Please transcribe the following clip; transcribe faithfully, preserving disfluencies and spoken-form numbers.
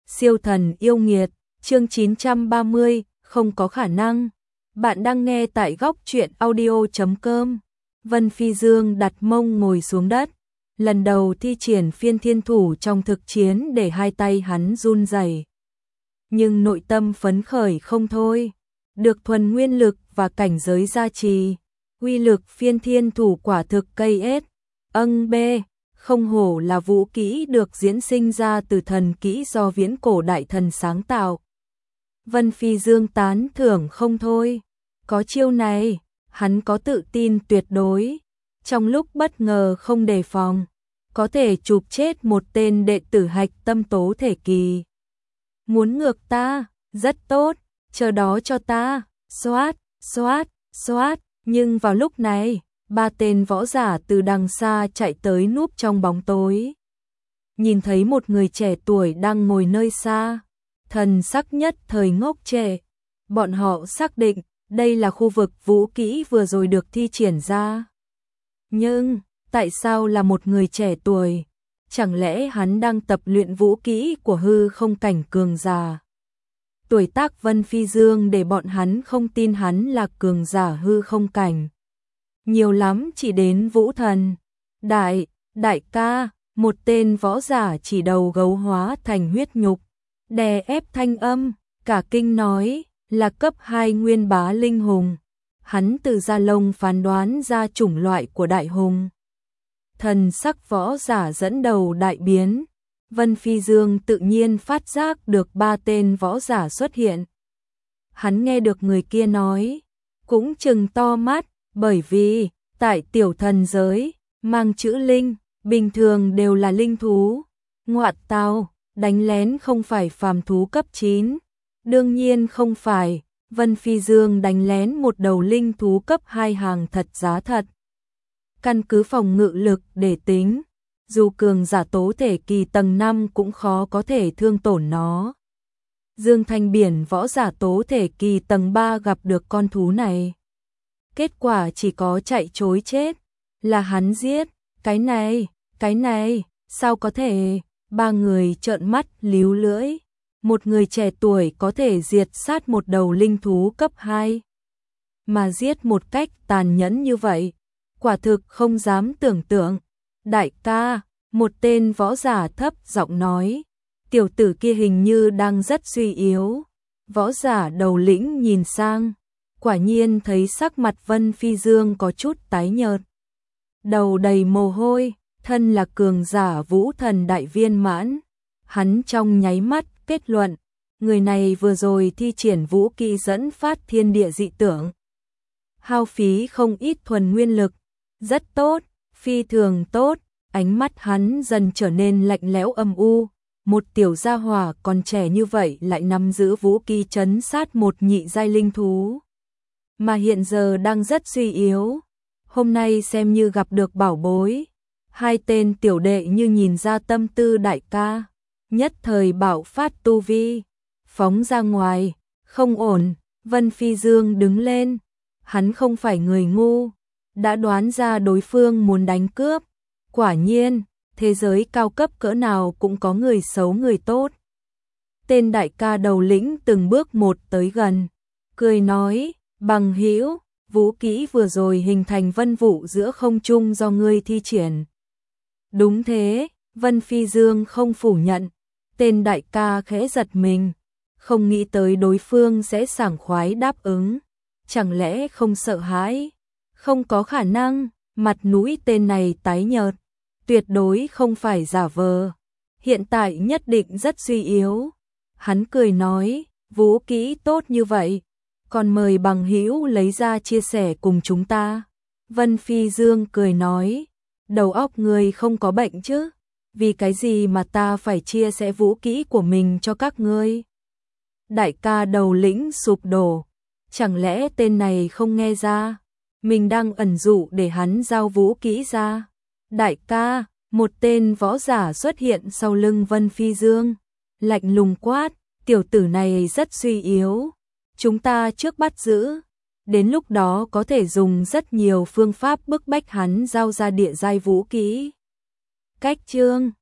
Siêu thần yêu nghiệt, chương chín trăm ba mươi, không có khả năng. Bạn đang nghe tại góc truyện audio chấm com. Vân Phi Dương đặt mông ngồi xuống đất, lần đầu thi triển phiên thiên thủ trong thực chiến để hai tay hắn run rẩy. Nhưng nội tâm phấn khởi không thôi, được thuần nguyên lực và cảnh giới gia trì, uy lực phiên thiên thủ quả thực cây ết. Âng bê, không hổ là vũ kỹ được diễn sinh ra từ thần kỹ do viễn cổ đại thần sáng tạo. Vân Phi Dương tán thưởng không thôi, có chiêu này, hắn có tự tin tuyệt đối, trong lúc bất ngờ không đề phòng, có thể chụp chết một tên đệ tử hạch tâm tố thể kỳ. Muốn ngược ta, rất tốt, chờ đó cho ta, xoát, xoát, xoát, nhưng vào lúc này, ba tên võ giả từ đằng xa chạy tới núp trong bóng tối. Nhìn thấy một người trẻ tuổi đang ngồi nơi xa, thần sắc nhất thời ngốc trệ. Bọn họ xác định đây là khu vực vũ kỹ vừa rồi được thi triển ra. Nhưng, tại sao là một người trẻ tuổi? Chẳng lẽ hắn đang tập luyện vũ kỹ của hư không cảnh cường giả? Tuổi tác Vân Phi Dương để bọn hắn không tin hắn là cường giả hư không cảnh. Nhiều lắm chỉ đến vũ thần. Đại, đại ca, một tên võ giả chỉ đầu gấu hóa thành huyết nhục, đè ép thanh âm, cả kinh nói, là cấp hai nguyên bá linh hùng. Hắn từ da lông phán đoán ra chủng loại của đại hùng. Thần sắc võ giả dẫn đầu đại biến, Vân Phi Dương tự nhiên phát giác được ba tên võ giả xuất hiện. Hắn nghe được người kia nói, cũng trừng to mắt, bởi vì, tại tiểu thần giới, mang chữ linh, bình thường đều là linh thú. Ngoại tao, đánh lén không phải phàm thú cấp chín. Đương nhiên không phải, Vân Phi Dương đánh lén một đầu linh thú cấp hai hàng thật giá thật. Căn cứ phòng ngự lực để tính, dù cường giả tố thể kỳ tầng năm cũng khó có thể thương tổn nó. Dương Thanh Biển võ giả tố thể kỳ tầng ba gặp được con thú này. Kết quả chỉ có chạy chối chết, là hắn giết, cái này, cái này, sao có thể, ba người trợn mắt líu lưỡi, một người trẻ tuổi có thể diệt sát một đầu linh thú cấp hai, mà giết một cách tàn nhẫn như vậy, quả thực không dám tưởng tượng. Đại ca, một tên võ giả thấp giọng nói, tiểu tử kia hình như đang rất suy yếu. Võ giả đầu lĩnh nhìn sang, quả nhiên thấy sắc mặt Vân Phi Dương có chút tái nhợt. Đầu đầy mồ hôi, thân là cường giả vũ thần đại viên mãn. Hắn trong nháy mắt kết luận, người này vừa rồi thi triển vũ kỹ dẫn phát thiên địa dị tượng. Hao phí không ít thuần nguyên lực, rất tốt, phi thường tốt, ánh mắt hắn dần trở nên lạnh lẽo âm u. Một tiểu gia hỏa còn trẻ như vậy lại nắm giữ vũ kỹ trấn sát một nhị giai linh thú, mà hiện giờ đang rất suy yếu. Hôm nay xem như gặp được bảo bối. Hai tên tiểu đệ như nhìn ra tâm tư đại ca, nhất thời bạo phát tu vi, phóng ra ngoài, không ổn. Vân Phi Dương đứng lên, hắn không phải người ngu, đã đoán ra đối phương muốn đánh cướp. Quả nhiên, thế giới cao cấp cỡ nào cũng có người xấu người tốt. Tên đại ca đầu lĩnh từng bước một tới gần, cười nói, bằng hữu, vũ kỹ vừa rồi hình thành vân vụ giữa không trung do ngươi thi triển. Đúng thế, Vân Phi Dương không phủ nhận. Tên đại ca khẽ giật mình, không nghĩ tới đối phương sẽ sảng khoái đáp ứng. Chẳng lẽ không sợ hãi? Không có khả năng, mặt mũi tên này tái nhợt, tuyệt đối không phải giả vờ. Hiện tại nhất định rất suy yếu. Hắn cười nói, vũ kỹ tốt như vậy, còn mời bằng hữu lấy ra chia sẻ cùng chúng ta. Vân Phi Dương cười nói, đầu óc người không có bệnh chứ? Vì cái gì mà ta phải chia sẻ vũ kỹ của mình cho các ngươi? Đại ca đầu lĩnh sụp đổ, chẳng lẽ tên này không nghe ra? Mình đang ẩn dụ để hắn giao vũ kỹ ra. Đại ca, một tên võ giả xuất hiện sau lưng Vân Phi Dương, lạnh lùng quát, tiểu tử này rất suy yếu, chúng ta trước bắt giữ, đến lúc đó có thể dùng rất nhiều phương pháp bức bách hắn giao ra địa giai vũ kỹ. Cách chương